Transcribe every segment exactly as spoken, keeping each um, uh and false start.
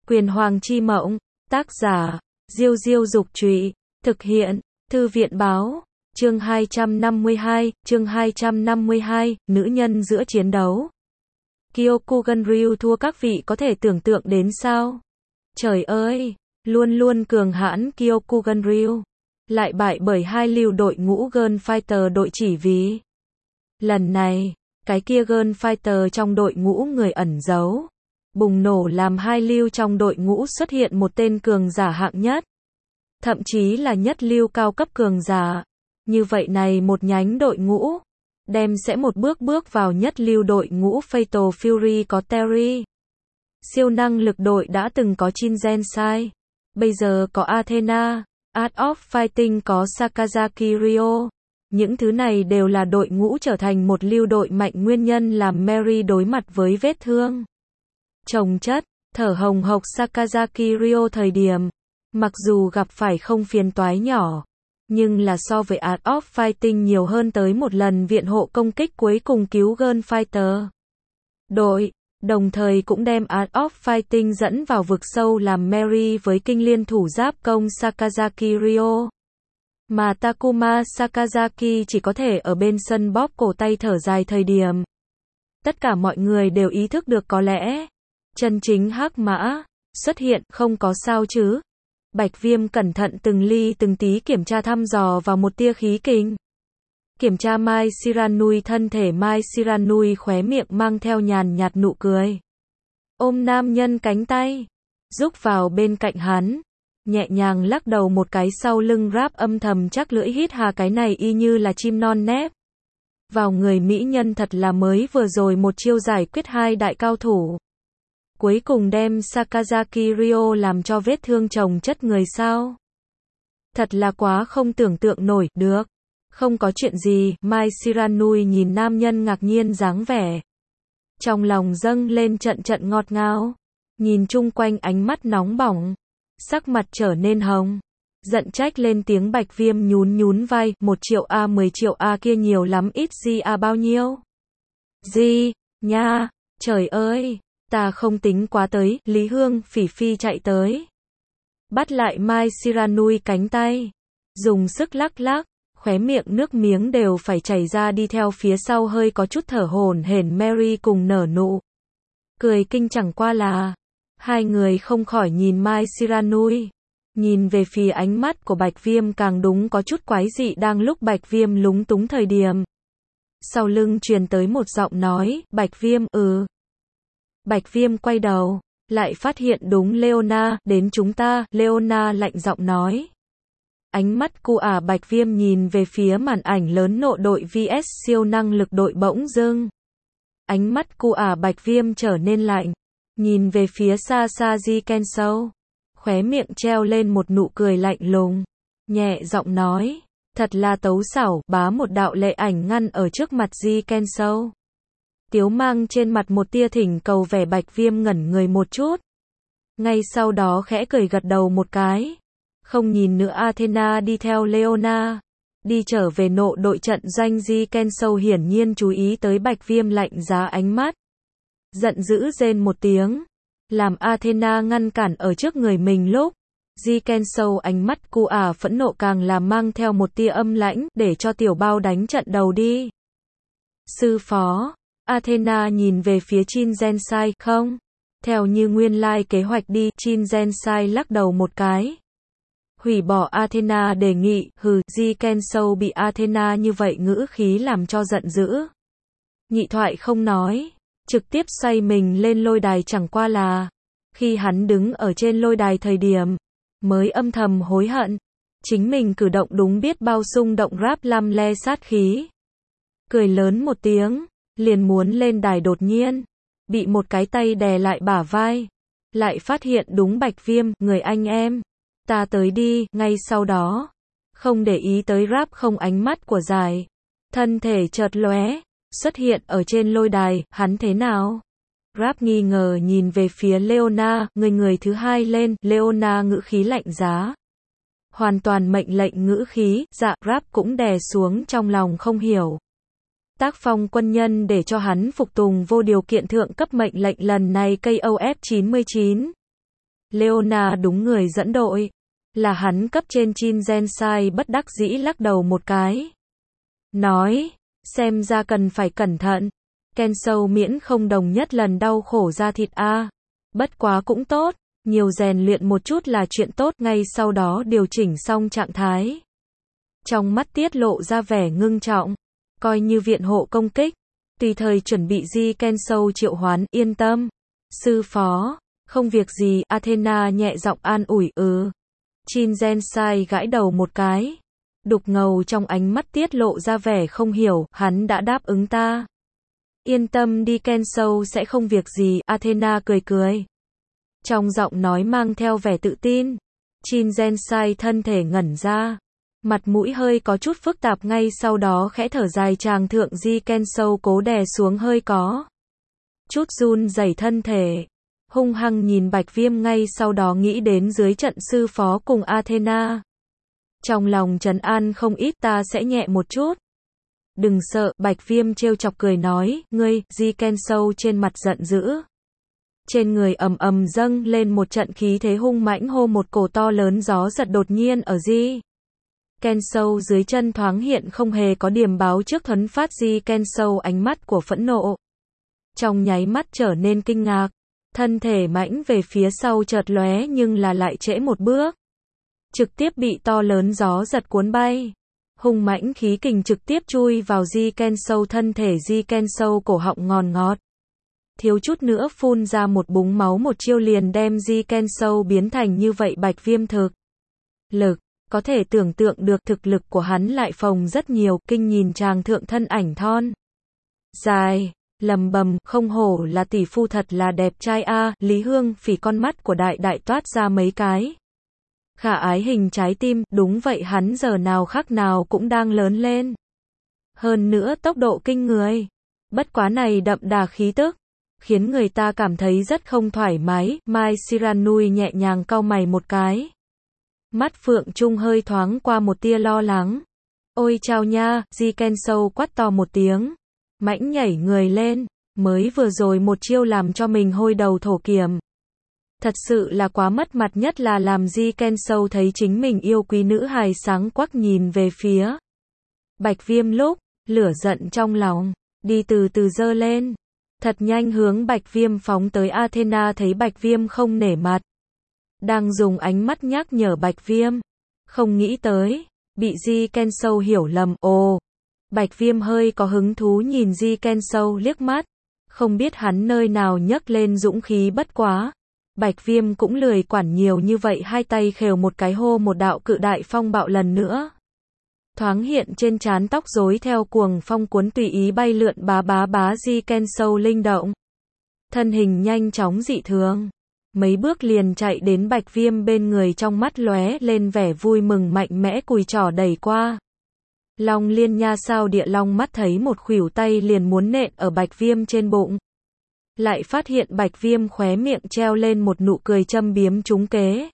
Quyền Hoàng chi mộng, tác giả, Diêu Diêu Dục Trụy, thực hiện, Thư viện Báo, chương hai trăm năm mươi hai, chương hai trăm năm mươi hai, nữ nhân giữa chiến đấu. Kyokugan Ryu thua các vị có thể tưởng tượng đến sao? Trời ơi, luôn luôn cường hãn Kyokugan Ryu, lại bại bởi hai lưu đội ngũ Girl Fighter đội chỉ vì. Lần này, cái kia Girl Fighter trong đội ngũ người ẩn giấu, bùng nổ làm hai lưu trong đội ngũ xuất hiện một tên cường giả hạng nhất. Thậm chí là nhất lưu cao cấp cường giả. Như vậy này một nhánh đội ngũ, đem sẽ một bước bước vào nhất lưu đội ngũ Fatal Fury có Terry. Siêu năng lực đội đã từng có Shin Gensai. Bây giờ có Athena, Art of Fighting có Sakazaki Ryo. Những thứ này đều là đội ngũ trở thành một lưu đội mạnh nguyên nhân làm Mary đối mặt với vết thương chồng chất, thở hồng hộc Sakazaki Ryo thời điểm. Mặc dù gặp phải không phiền toái nhỏ, nhưng là so với Art of Fighting nhiều hơn tới một lần viện hộ công kích cuối cùng cứu Girl Fighter đội, đồng thời cũng đem Art of Fighting dẫn vào vực sâu làm Mary với kinh liên thủ giáp công Sakazaki Ryo. Mà Takuma Sakazaki chỉ có thể ở bên sân bóp cổ tay thở dài thời điểm. Tất cả mọi người đều ý thức được có lẽ chân chính hắc mã xuất hiện, không có sao chứ. Bạch Viêm cẩn thận từng ly từng tí kiểm tra thăm dò vào một tia khí kình. Kiểm tra Mai Shiranui thân thể Mai Shiranui khóe miệng mang theo nhàn nhạt nụ cười. Ôm nam nhân cánh tay, rúc vào bên cạnh hắn, nhẹ nhàng lắc đầu một cái sau lưng ráp âm thầm chắc lưỡi hít hà cái này y như là chim non nép. Vào người mỹ nhân thật là mới vừa rồi một chiêu giải quyết hai đại cao thủ. Cuối cùng đem Sakazaki Ryo làm cho vết thương chồng chất người sao. Thật là quá không tưởng tượng nổi, được. Không có chuyện gì, Mai Shiranui nhìn nam nhân ngạc nhiên dáng vẻ. Trong lòng dâng lên trận trận ngọt ngào. Nhìn chung quanh ánh mắt nóng bỏng. Sắc mặt trở nên hồng. Giận trách lên tiếng. Bạch Viêm nhún nhún vai, một triệu A mười triệu A kia nhiều lắm ít gì A bao nhiêu? Gì, nha, trời ơi. Ta không tính quá tới, Lý Hương, Phỉ Phi chạy tới. Bắt lại Mai Shiranui cánh tay. Dùng sức lắc lắc, khóe miệng nước miếng đều phải chảy ra đi theo phía sau hơi có chút thở hổn hển Mary cùng nở nụ. Cười kinh chẳng qua là. Hai người không khỏi nhìn Mai Shiranui. Nhìn về phía ánh mắt của Bạch Viêm càng đúng có chút quái dị đang lúc Bạch Viêm lúng túng thời điểm. Sau lưng truyền tới một giọng nói, Bạch Viêm, ừ. Bạch Viêm quay đầu, lại phát hiện đúng Leona, đến chúng ta, Leona lạnh giọng nói. Ánh mắt cu ả Bạch Viêm nhìn về phía màn ảnh lớn nộ đội vs siêu năng lực đội bỗng dưng. Ánh mắt cu ả Bạch Viêm trở nên lạnh, nhìn về phía xa xa Ji Kensou, khóe miệng treo lên một nụ cười lạnh lùng, nhẹ giọng nói, thật là tấu xảo, bá một đạo lệ ảnh ngăn ở trước mặt Ji Kensou. Tiếu mang trên mặt một tia thỉnh cầu vẻ. Bạch Viêm ngẩn người một chút. Ngay sau đó khẽ cười gật đầu một cái. Không nhìn nữa Athena đi theo Leona. Đi trở về nộ đội trận doanh. Ji Kensou hiển nhiên chú ý tới Bạch Viêm lạnh giá ánh mắt. Giận dữ rên một tiếng. Làm Athena ngăn cản ở trước người mình lúc. Ji Kensou ánh mắt cu ả phẫn nộ càng làm mang theo một tia âm lãnh để cho tiểu bao đánh trận đầu đi. Sư phó. Athena nhìn về phía Shin Gensai, không? Theo như nguyên lai kế hoạch đi, Shin Gensai lắc đầu một cái. Hủy bỏ Athena đề nghị, hừ, Ji Kensou bị Athena như vậy ngữ khí làm cho giận dữ. Nhị thoại không nói, trực tiếp xoay mình lên lôi đài chẳng qua là. Khi hắn đứng ở trên lôi đài thời điểm, mới âm thầm hối hận. Chính mình cử động đúng biết bao xung động rap lăm le sát khí. Cười lớn một tiếng. Liền muốn lên đài đột nhiên, bị một cái tay đè lại bả vai, lại phát hiện đúng Bạch Viêm, người anh em, ta tới đi, ngay sau đó, không để ý tới rap không ánh mắt của giải, thân thể chợt lóe, xuất hiện ở trên lôi đài, hắn thế nào? Rap nghi ngờ nhìn về phía Leona, người người thứ hai lên, Leona ngữ khí lạnh giá. Hoàn toàn mệnh lệnh ngữ khí, dạ, rap cũng đè xuống trong lòng không hiểu. Tác phong quân nhân để cho hắn phục tùng vô điều kiện thượng cấp mệnh lệnh lần này ca o ép chín mươi chín. Leona đúng người dẫn đội. Là hắn cấp trên Chin Gensai bất đắc dĩ lắc đầu một cái. Nói, xem ra cần phải cẩn thận. Kensou miễn không đồng nhất lần đau khổ ra thịt a. Bất quá cũng tốt, nhiều rèn luyện một chút là chuyện tốt, ngay sau đó điều chỉnh xong trạng thái. Trong mắt tiết lộ ra vẻ ngưng trọng, coi như viện hộ công kích, tùy thời chuẩn bị Ji Kensou triệu hoán, yên tâm. Sư phó, không việc gì, Athena nhẹ giọng an ủi, ừ. Chin Gensai gãi đầu một cái. Đục ngầu trong ánh mắt tiết lộ ra vẻ không hiểu, hắn đã đáp ứng ta. Yên tâm đi, Kensou sẽ không việc gì, Athena cười cười. Trong giọng nói mang theo vẻ tự tin. Chin Gensai thân thể ngẩn ra. Mặt mũi hơi có chút phức tạp, ngay sau đó khẽ thở dài, chàng thượng Ji Kensou cố đè xuống hơi có chút run rẩy thân thể. Hung hăng nhìn Bạch Viêm, ngay sau đó nghĩ đến dưới trận sư phó cùng Athena. Trong lòng trấn an không ít, ta sẽ nhẹ một chút. Đừng sợ, Bạch Viêm trêu chọc cười nói, ngươi, Ji Kensou trên mặt giận dữ. Trên người ầm ầm dâng lên một trận khí thế hung mãnh, hô một cổ to lớn gió giật đột nhiên ở Ji Kensou dưới chân thoáng hiện, không hề có điềm báo trước, thuấn phát Ji Kensou ánh mắt của phẫn nộ. Trong nháy mắt trở nên kinh ngạc, thân thể mãnh về phía sau chợt lóe, nhưng là lại trễ một bước. Trực tiếp bị to lớn gió giật cuốn bay. Hung mãnh khí kình trực tiếp chui vào Ji Kensou thân thể, Ji Kensou cổ họng ngòn ngọt. Thiếu chút nữa phun ra một búng máu, một chiêu liền đem Ji Kensou biến thành như vậy. Bạch Viêm thực lực, có thể tưởng tượng được thực lực của hắn lại phồng rất nhiều, kinh nhìn chàng thượng thân ảnh thon dài, lầm bầm, không hổ là tỷ phu, thật là đẹp trai a. Lý Hương Phỉ con mắt của đại đại toát ra mấy cái khả ái hình trái tim, đúng vậy, hắn giờ nào khác nào cũng đang lớn lên. Hơn nữa tốc độ kinh người. Bất quá này đậm đà khí tức, khiến người ta cảm thấy rất không thoải mái. Mai Shiranui nhẹ nhàng cau mày một cái. Mắt phượng trung hơi thoáng qua một tia lo lắng. Ôi chao nha, Ji Kensou quát to một tiếng. Mãnh nhảy người lên, mới vừa rồi một chiêu làm cho mình hôi đầu thổ kiểm. Thật sự là quá mất mặt, nhất là làm Ji Kensou thấy chính mình yêu quý nữ hài sáng quắc nhìn về phía Bạch Viêm, lúc lửa giận trong lòng đi từ từ dơ lên, thật nhanh hướng Bạch Viêm phóng tới. Athena thấy Bạch Viêm không nể mặt, đang dùng ánh mắt nhắc nhở Bạch Viêm, không nghĩ tới bị Ji Kensou hiểu lầm. Ồ, Bạch Viêm hơi có hứng thú nhìn Ji Kensou liếc mắt, không biết hắn nơi nào nhấc lên dũng khí, bất quá Bạch Viêm cũng lười quản nhiều như vậy, hai tay khều một cái, hô một đạo cự đại phong bạo lần nữa. Thoáng hiện trên trán, tóc rối theo cuồng phong cuốn tùy ý bay lượn, bá bá bá. Ji Kensou linh động, thân hình nhanh chóng dị thường, mấy bước liền chạy đến Bạch Viêm bên người, trong mắt lóe lên vẻ vui mừng, mạnh mẽ cùi trỏ đẩy qua. Long Liên Nha Sao Địa Long mắt thấy một khuỷu tay liền muốn nện ở Bạch Viêm trên bụng. Lại phát hiện Bạch Viêm khóe miệng treo lên một nụ cười châm biếm trúng kế.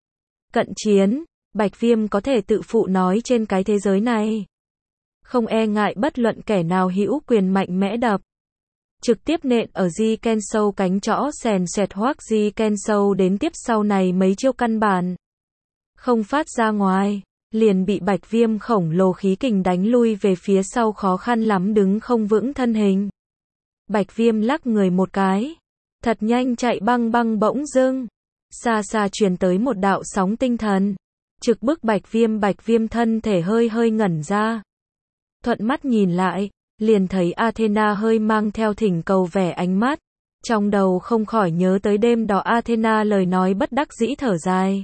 Cận chiến, Bạch Viêm có thể tự phụ nói trên cái thế giới này, không e ngại bất luận kẻ nào hữu quyền mạnh mẽ đập. Trực tiếp nện ở Ji Kensou cánh chõ sèn sẹt hoác. Ji Kensou đến tiếp sau này mấy chiêu căn bản không phát ra ngoài, liền bị Bạch Viêm khổng lồ khí kình đánh lui về phía sau, khó khăn lắm đứng không vững thân hình. Bạch Viêm lắc người một cái, thật nhanh chạy băng băng, bỗng dưng xa xa truyền tới một đạo sóng tinh thần, trực bức Bạch Viêm. Bạch Viêm thân thể hơi hơi ngẩn ra, thuận mắt nhìn lại, liền thấy Athena hơi mang theo thỉnh cầu vẻ ánh mắt, trong đầu không khỏi nhớ tới đêm đó Athena lời nói bất đắc dĩ thở dài.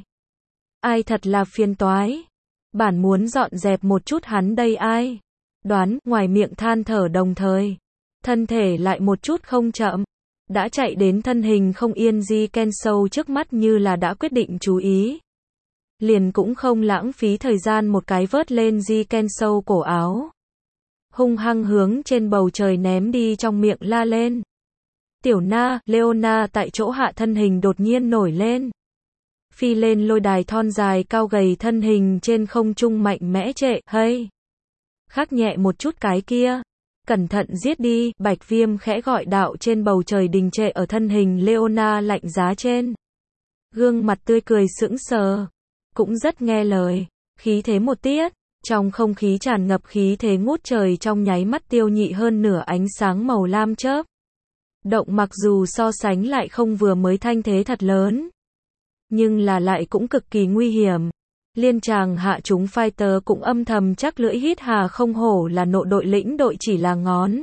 Ai thật là phiền toái, bản muốn dọn dẹp một chút hắn đây ai. Đoán, ngoài miệng than thở đồng thời, thân thể lại một chút không chậm, đã chạy đến. Thân hình không yên, Ji Kensou trước mắt như là đã quyết định chú ý, liền cũng không lãng phí thời gian, một cái vớt lên Ji Kensou cổ áo, hung hăng hướng trên bầu trời ném đi, trong miệng la lên. Tiểu Na, Leona tại chỗ hạ thân hình đột nhiên nổi lên, phi lên lôi đài thon dài cao gầy, thân hình trên không trung mạnh mẽ trệ, hay khắc nhẹ một chút cái kia, cẩn thận giết đi. Bạch Viêm khẽ gọi đạo, trên bầu trời đình trệ ở thân hình Leona lạnh giá trên Gương mặt tươi cười sững sờ, cũng rất nghe lời, khí thế một tiết, trong không khí tràn ngập khí thế ngút trời trong nháy mắt tiêu nhị hơn nửa ánh sáng màu lam chớp. Động mặc dù so sánh lại không vừa mới thanh thế thật lớn, nhưng là lại cũng cực kỳ nguy hiểm. Liên tràng hạ chúng fighter cũng âm thầm chắc lưỡi hít hà không hổ là nộ đội lĩnh đội chỉ là ngón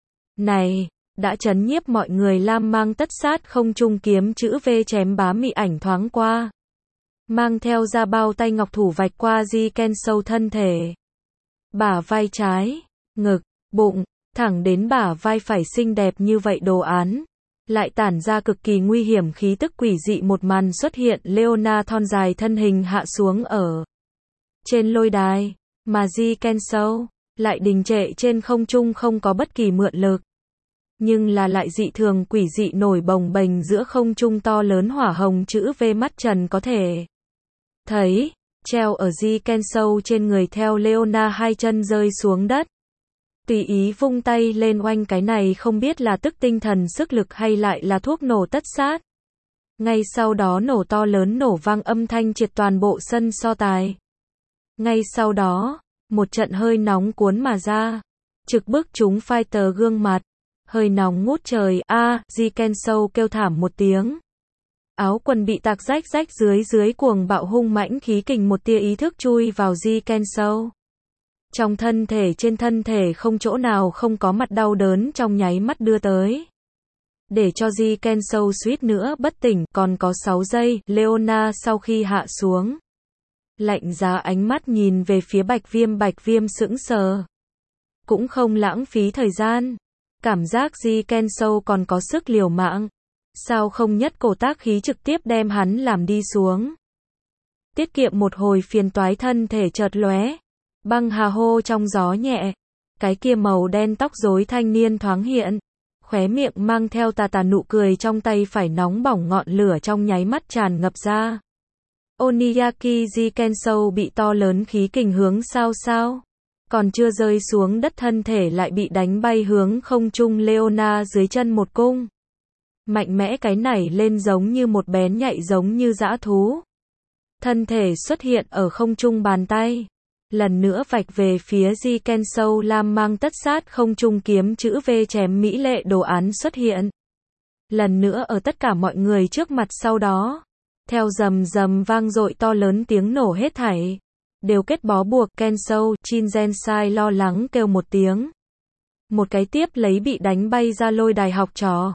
này, đã chấn nhiếp mọi người. Lam mang tất sát không trung kiếm chữ V chém bá mị ảnh thoáng qua, mang theo ra bao tay ngọc thủ vạch qua Ji Ken sâu thân thể, bả vai trái, ngực, bụng, thẳng đến bả vai phải xinh đẹp như vậy đồ án, lại tản ra cực kỳ nguy hiểm khí tức quỷ dị. Một màn xuất hiện, Leona thon dài thân hình hạ xuống ở trên lôi đài, mà Ji Ken sâu lại đình trệ trên không trung không có bất kỳ mượn lực, nhưng là lại dị thường quỷ dị nổi bồng bềnh giữa không trung. To lớn hỏa hồng chữ V mắt trần có thể thấy, treo ở Ji Ken sâu trên người. Theo Leona hai chân rơi xuống đất, tùy ý vung tay lên oanh, cái này không biết là tức tinh thần sức lực hay lại là thuốc nổ tất sát. Ngay sau đó nổ to lớn nổ vang, âm thanh triệt toàn bộ sân so tài. Ngay sau đó, một trận hơi nóng cuốn mà ra, trực bức chúng fighter gương mặt, hơi nóng ngút trời. A, à, Ji Ken sâu kêu thảm một tiếng. Áo quần bị tạc rách rách dưới dưới cuồng bạo hung mãnh khí kình một tia ý thức chui vào Ji Ken sâu. Trong thân thể, trên thân thể không chỗ nào không có, mặt đau đớn trong nháy mắt đưa tới, để cho Ji Ken sâu suýt nữa bất tỉnh. Còn có sáu giây, Leona sau khi hạ xuống, lạnh giá ánh mắt nhìn về phía Bạch Viêm. Bạch Viêm sững sờ, cũng không lãng phí thời gian, cảm giác Ji Ken sâu còn có sức liều mạng, sao không nhất cổ tác khí trực tiếp đem hắn làm đi xuống, tiết kiệm một hồi phiền toái. Thân thể chợt lóe, băng hà hô trong gió nhẹ, cái kia màu đen tóc rối thanh niên thoáng hiện, khóe miệng mang theo tà tà nụ cười, trong tay phải nóng bỏng ngọn lửa trong nháy mắt tràn ngập ra. Oniyaki Ji Ken sâu bị to lớn khí kình hướng sao sao, còn chưa rơi xuống đất thân thể lại bị đánh bay hướng không trung. Leona dưới chân một cung mạnh mẽ cái nảy lên giống như một bén nhạy, giống như dã thú, thân thể xuất hiện ở không trung, bàn tay lần nữa vạch về phía Ji Ken sâu. Lam mang tất sát không trung kiếm chữ V chém mỹ lệ đồ án xuất hiện lần nữa ở tất cả mọi người trước mặt. Sau đó, theo rầm rầm vang dội to lớn tiếng nổ, hết thảy đều kết bó buộc. Ken sâu, Chin Gensai lo lắng kêu một tiếng, một cái tiếp lấy bị đánh bay ra lôi đài. Học trò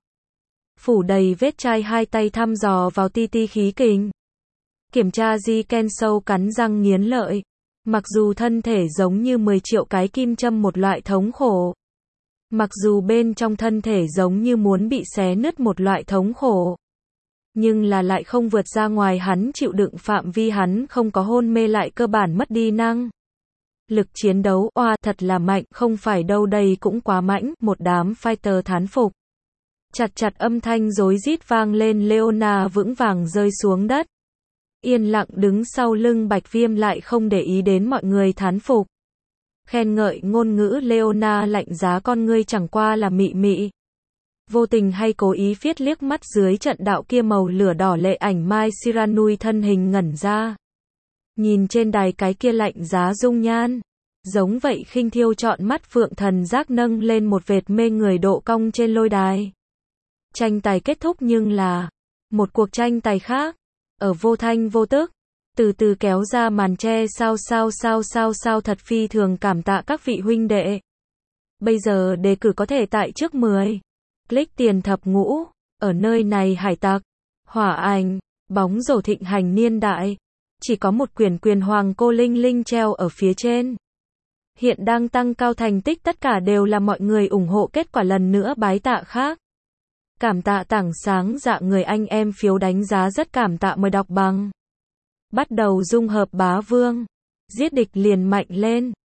phủ đầy vết chai, hai tay thăm dò vào ti ti khí kình, kiểm tra. Ji Ken sâu cắn răng nghiến lợi, mặc dù thân thể giống như mười triệu cái kim châm, một loại thống khổ, mặc dù bên trong thân thể giống như muốn bị xé nứt, một loại thống khổ, nhưng là lại không vượt ra ngoài hắn chịu đựng phạm vi. Hắn không có hôn mê, lại cơ bản mất đi năng lực chiến đấu. Oa, thật là mạnh, không phải đâu, đây cũng quá mạnh. Một đám fighter thán phục. Chặt chặt âm thanh rối rít vang lên. Leona vững vàng rơi xuống đất, yên lặng đứng sau lưng Bạch Viêm, lại không để ý đến mọi người thán phục, khen ngợi ngôn ngữ. Leona lạnh giá con ngươi chẳng qua là mị mị, vô tình hay cố ý phiết liếc mắt dưới trận đạo kia màu lửa đỏ lệ ảnh. Mai Shiranui thân hình ngẩn ra, nhìn trên đài cái kia lạnh giá dung nhan, giống vậy khinh thiêu, trọn mắt phượng thần giác nâng lên một vệt mê người độ cong trên lôi đài. Tranh tài kết thúc, nhưng là một cuộc tranh tài khác, ở vô thanh vô tức, từ từ kéo ra màn che. Sao sao sao sao sao, thật phi thường cảm tạ các vị huynh đệ. Bây giờ đề cử có thể tại trước mười. Click tiền thập ngũ, ở nơi này hải tặc, hỏa ảnh, bóng rổ thịnh hành niên đại, chỉ có một quyển Quyền Hoàng Cô Linh Linh treo ở phía trên. Hiện đang tăng cao thành tích, tất cả đều là mọi người ủng hộ, kết quả lần nữa bái tạ khác. Cảm tạ tảng sáng dạ người anh em phiếu đánh giá, rất cảm tạ. Mời đọc bằng. Bắt đầu dung hợp bá vương, giết địch liền mạnh lên.